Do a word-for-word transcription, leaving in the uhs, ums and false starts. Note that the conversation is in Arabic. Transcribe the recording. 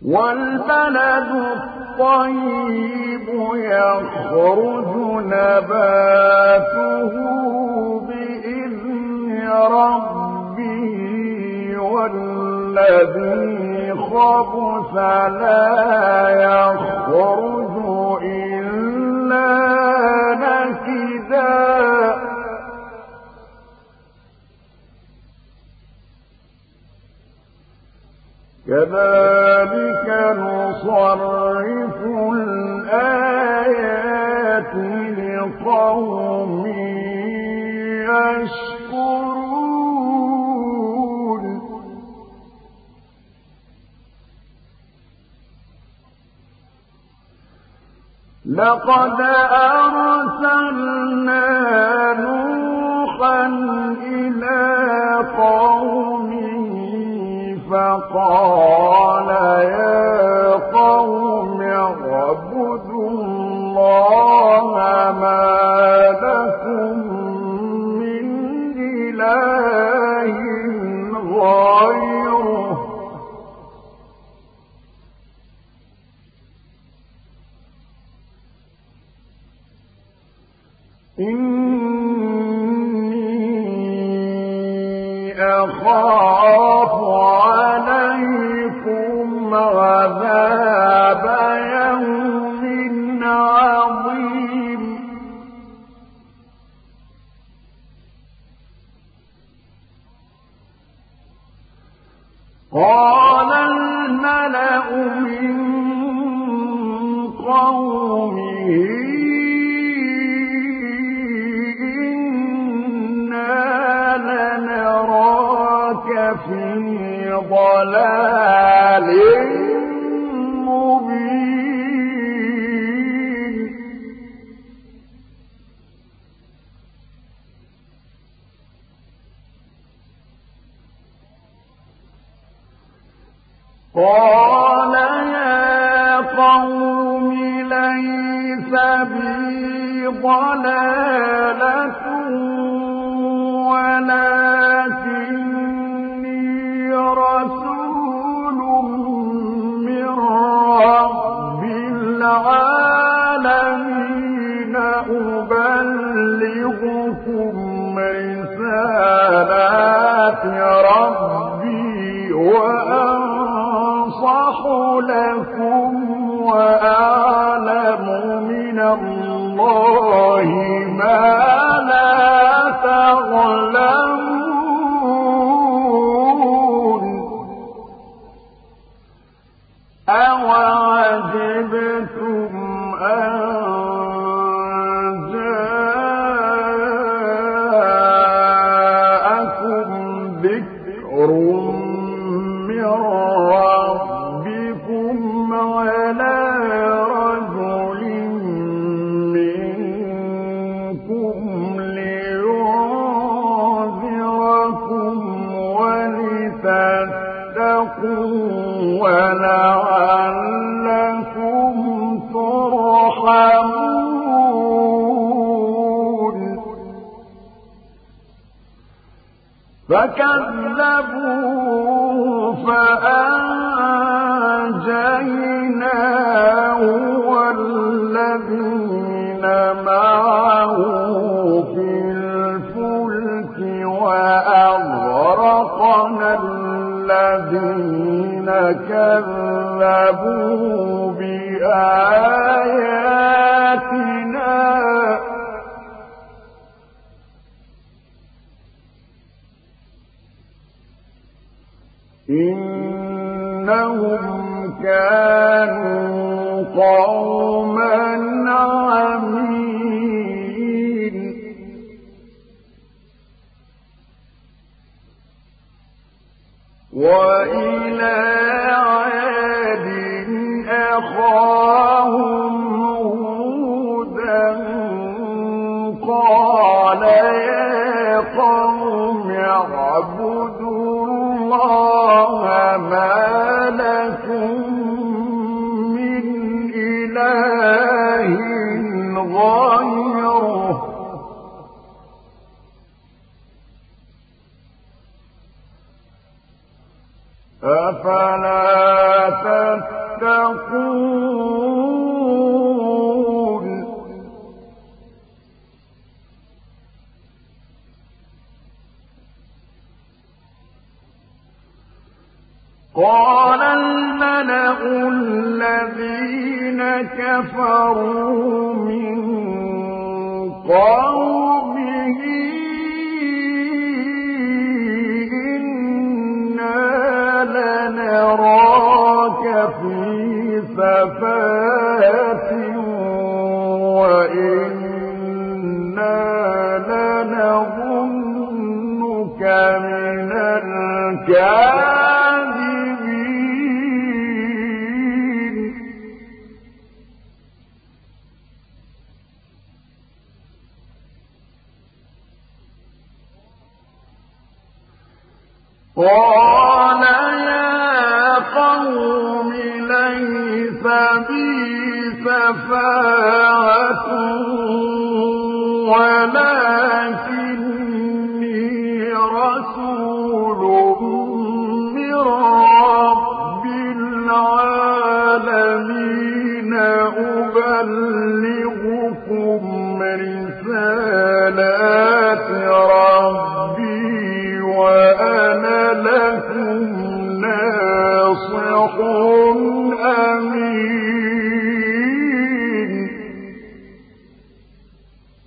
والبلد الطيب يخرج نباته بإذن ربه والذي خبث لا يخرج إلا نكدا كذلك نصرف الآيات لقوم يشكرون لقد أرسلنا نوحا إلى قومه فقال يا قوم اعبدوا الله ما لكم من إله غيره إني أخاف عليكم عذاب يوم عظيم قال الملأ من قومه لنراك في ضلال مبين قال يا قوم ليس بي ضلالة ولكني رسول من رب العالمين أبلغكم رسالات ربي وأنصح لكم وأعلم من الله ما لا تعلمون أوعجبتم أن جاءكم ذكر من ربكم على رجل منكم لينذركم ولتتقوا ولعلكم ترحمون فكذبوه فأنجيناه والذين معه في الفلك وأغرقنا الذين كذبوا بآياتنا إنهم كانوا قوما عمين وإلى عاد أخاهم هودا قال يا قوم اعبدوا الله ما لكم من إله غيره أفلا تتقون قال الملأ الذين كفروا من قومه لنراك في سفاهة وإنا لنظنك من الكاذبين قال قوم ليس بي سفاهة ولكني رسول من رب العالمين أبلغكم رسالات ربي وأنا لكم